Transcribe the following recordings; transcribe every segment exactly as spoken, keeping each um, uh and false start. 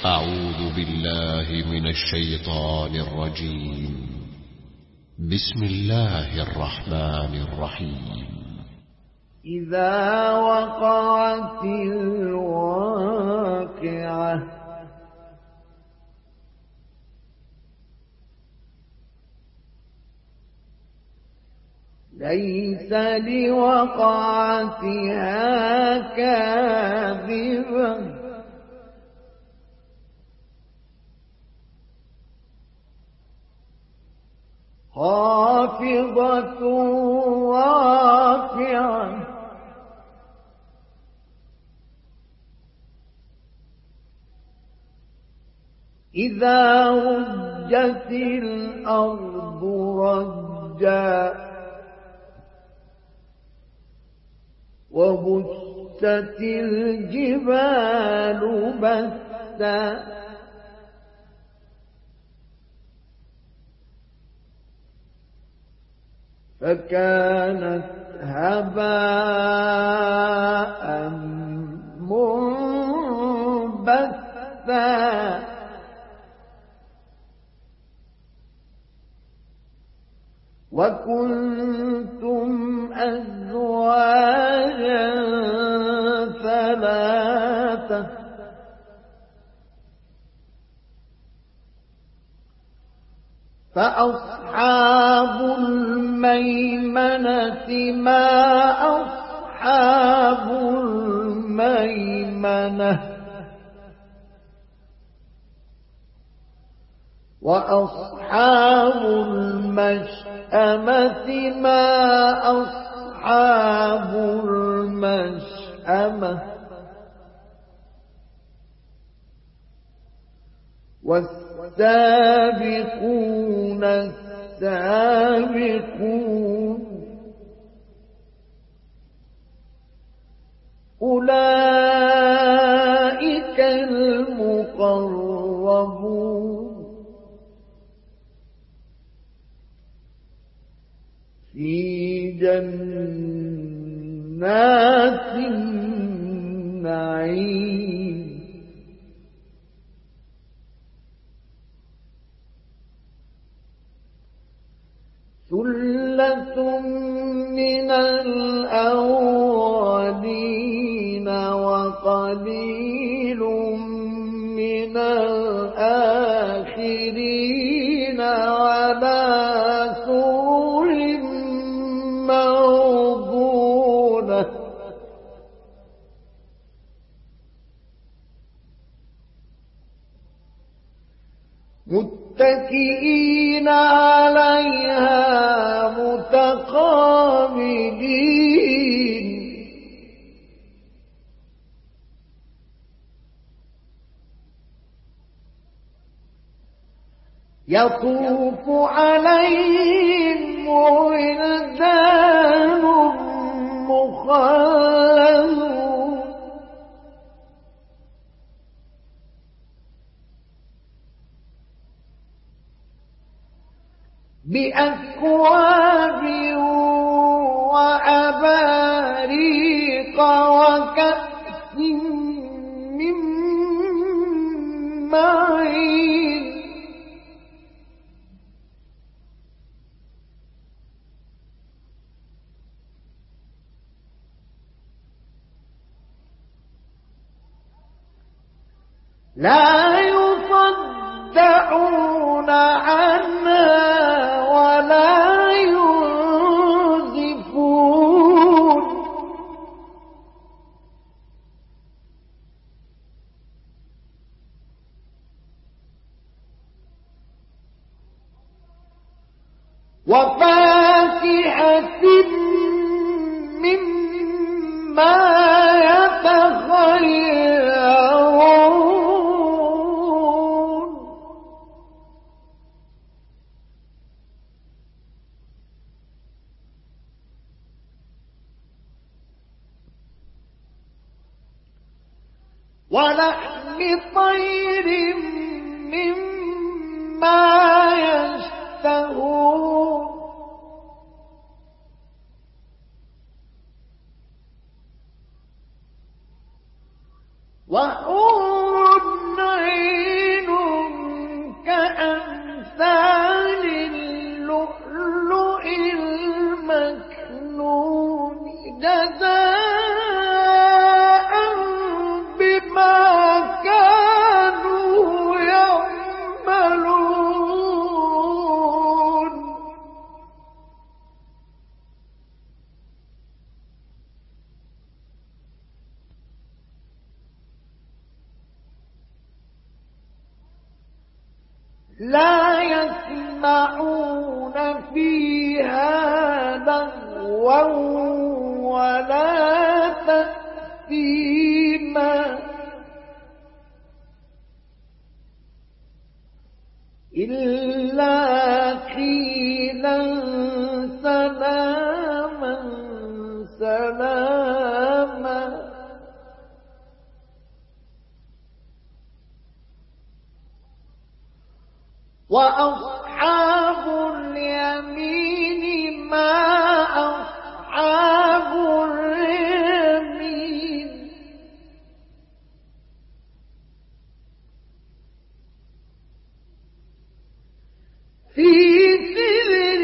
أعوذ بالله من الشيطان الرجيم. بسم الله الرحمن الرحيم. إذا وقعت الواقعة ليس لوقعتها كاذبة خافضة رافعة إذا رجت الأرض رجا وبست الجبال بسا فكانت هباء منبثا وكنتم أزواجا ثلاثة فأصحاب الميمنة ما أصحاب الميمنة وأصحاب المشأمة ما أصحاب المشأمة والسابقون السابقون أولئك المقربون في جنات النعيم ثلة من الأولين وقليل من الآخرين على سرر موضونة متكئين عليها متقابلين يطوف عليهم ولدان مخلدون بأكواب وأباريق وكأس من معين لا يصدعون عنها ولا ينزفون وفاكهة مما يتخيرون ولحم طير مما يشتهون وحور عين لا يسمعون فيها لغوا ولا تأثيما إلا قيلا سلاما سلاما وأصحاب اليمين ما أصحاب اليمين في سدر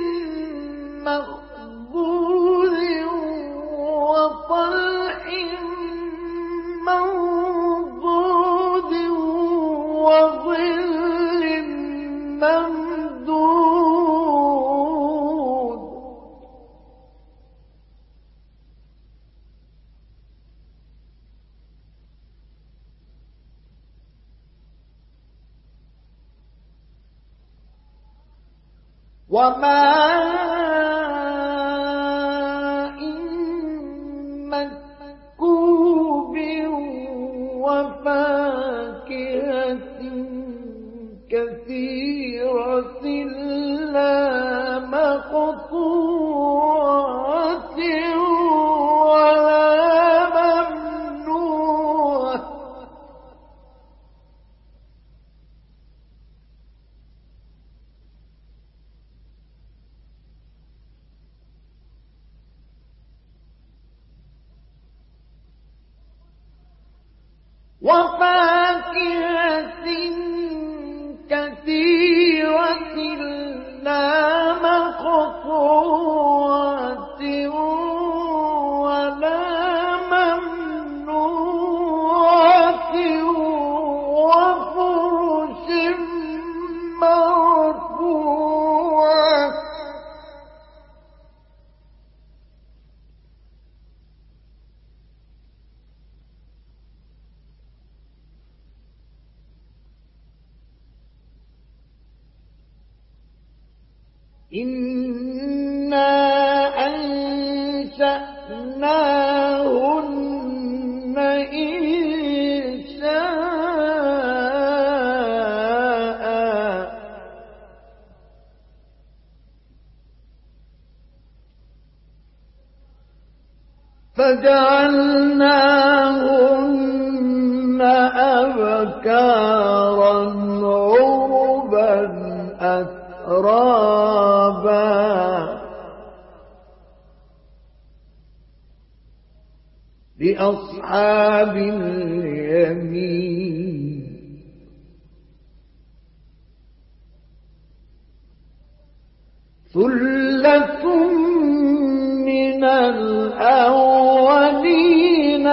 مخضود وطلح منضود وظل ممدود وماء مسكوب وفاكهة كثيرة لا مقطوعة ولا ممنوعة وفاكهة كثيرة لا مقطوعة ولا ممنوعة وفرش مرفوعة إنا أنشأناهن إنشاء فجعلناهن أبكارا عربا أترابا لأصحاب اليمين ثلة من الأولين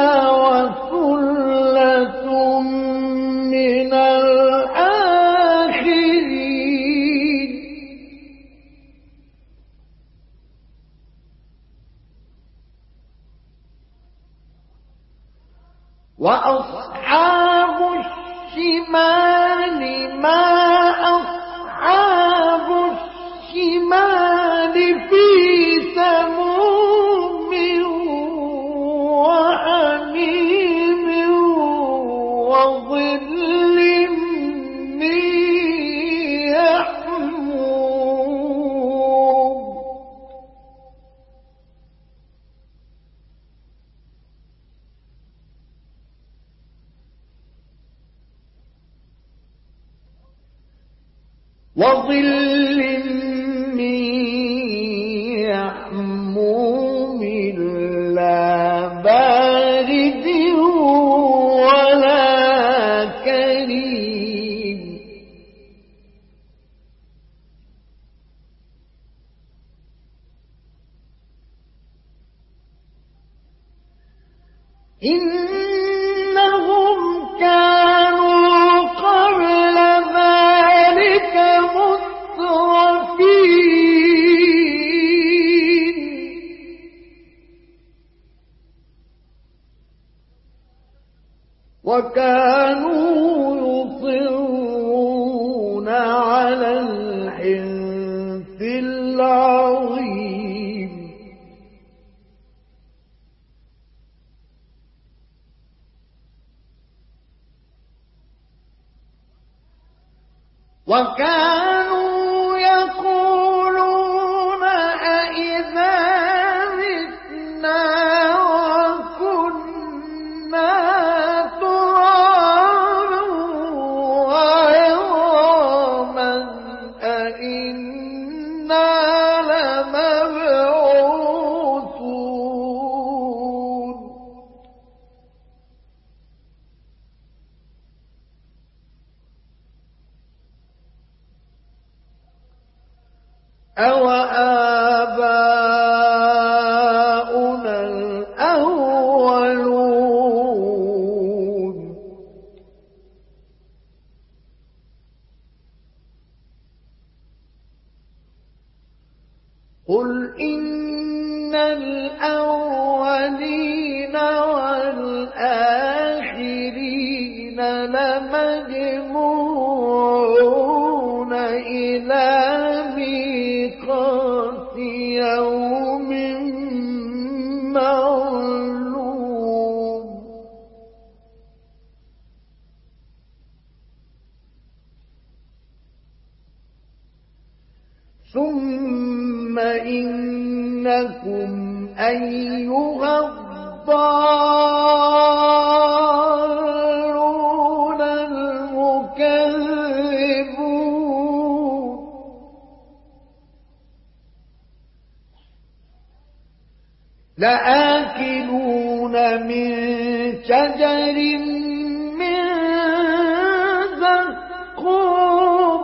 وثلة من الآخرين وأصحاب الشمال ما أصحاب الشمال في سموم وحميم وظل من يحموم وظل من يحموم لا بارد ولا كريم إنهم كانوا قبل ذلك مترفين وكانوا يصرون على الحنث العظيم وكانوا يقولون أئذا متنا وكنا ترابا وعظاما أئنا لمبعوثون أَوَآبَاؤُنَا الْأَوَّلُونَ قُلْ إِنَّ الْأَوَّلِينَ وَالْآخِرِينَ لَمَجْمُوعُونَ إِلَى مِيقَاتِ يَوْمٍ معلوم ثم إنكم أيها الضالون المكذبون لآكلون من شجر من زقوم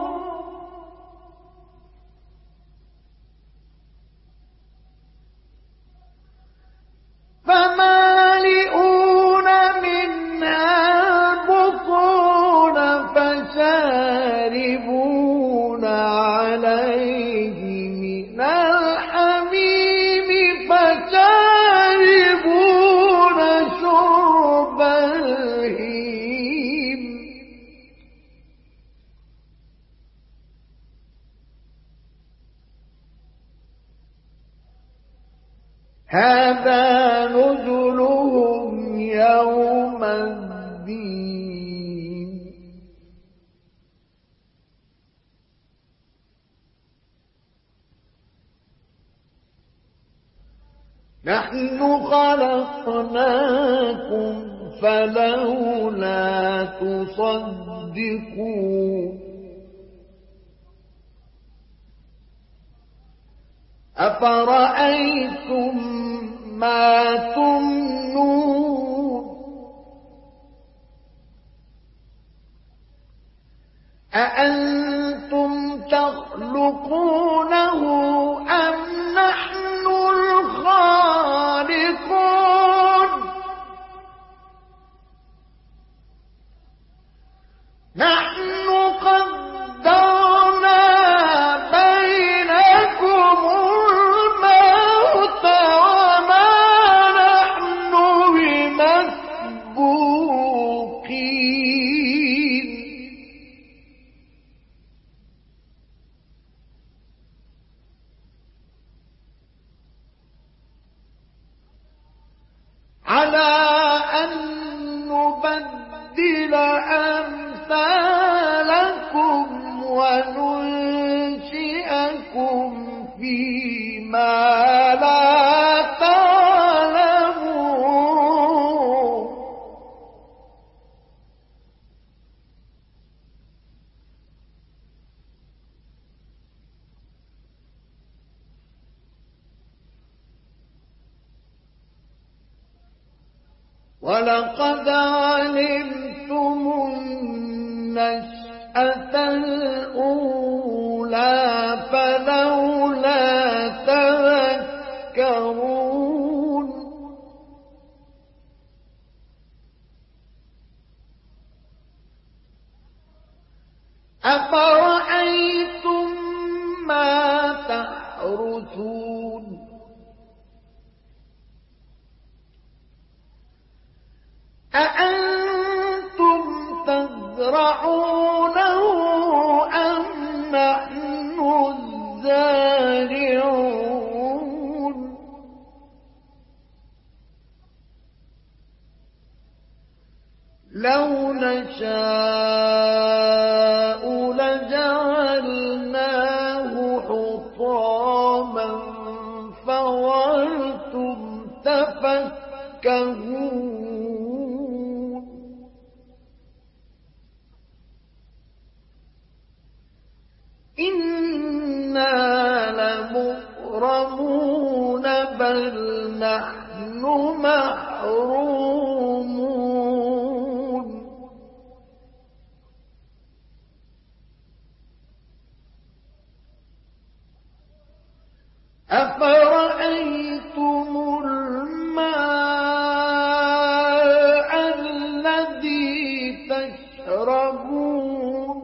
فمالئون منها البطون فشاربون عليه من الحميم فشاربون شرب الهيم هذا نزلهم يوم الدين نحن خلقناكم فلولا تصدقون أفرأيتم ما تمنون أأنتم تخلقونه أم نحن الخالقون نحن قدرنا بينكم الموت وما نحن بمسبوقين على أن نبدل أمثالكم وننشئكم فيما لا تعلمون ولقد علمتم النشأة الأولى فلولا تذكرون أفرأيتم ما تحرثون أأنتم تزرعونه أم نشاء لجعلناه حطاما فظلتم تفكهون إنا لمغرمون بل نحن محرومون أفرأيتم الماء الذي تشربون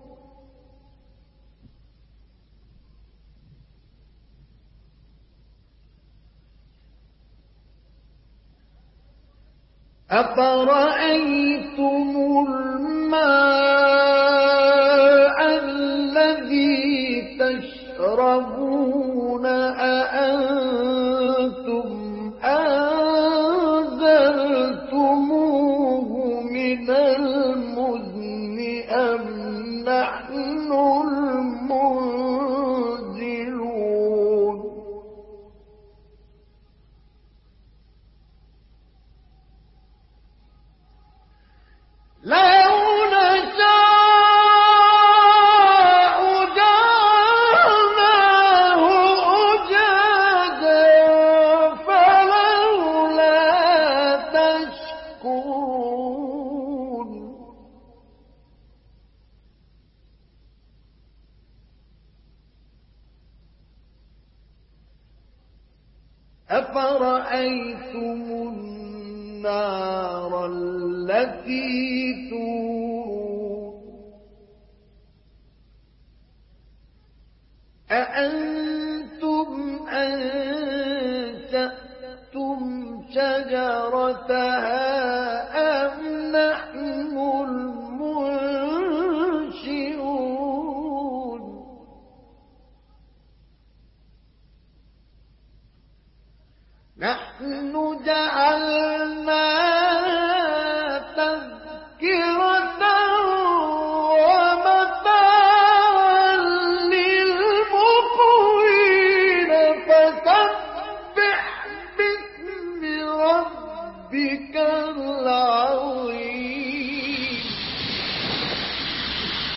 أفرأيتم الماء الذي تشربون أأنتم أنزلتموه من المزن أم نحن المنزلون لو نشاء جعلناه أجاجا فلولا تشكرون أفرأيتم النار التي تورون أأنتم أنشأتم شجرتها أم نحن المنشئون نحن جعلنا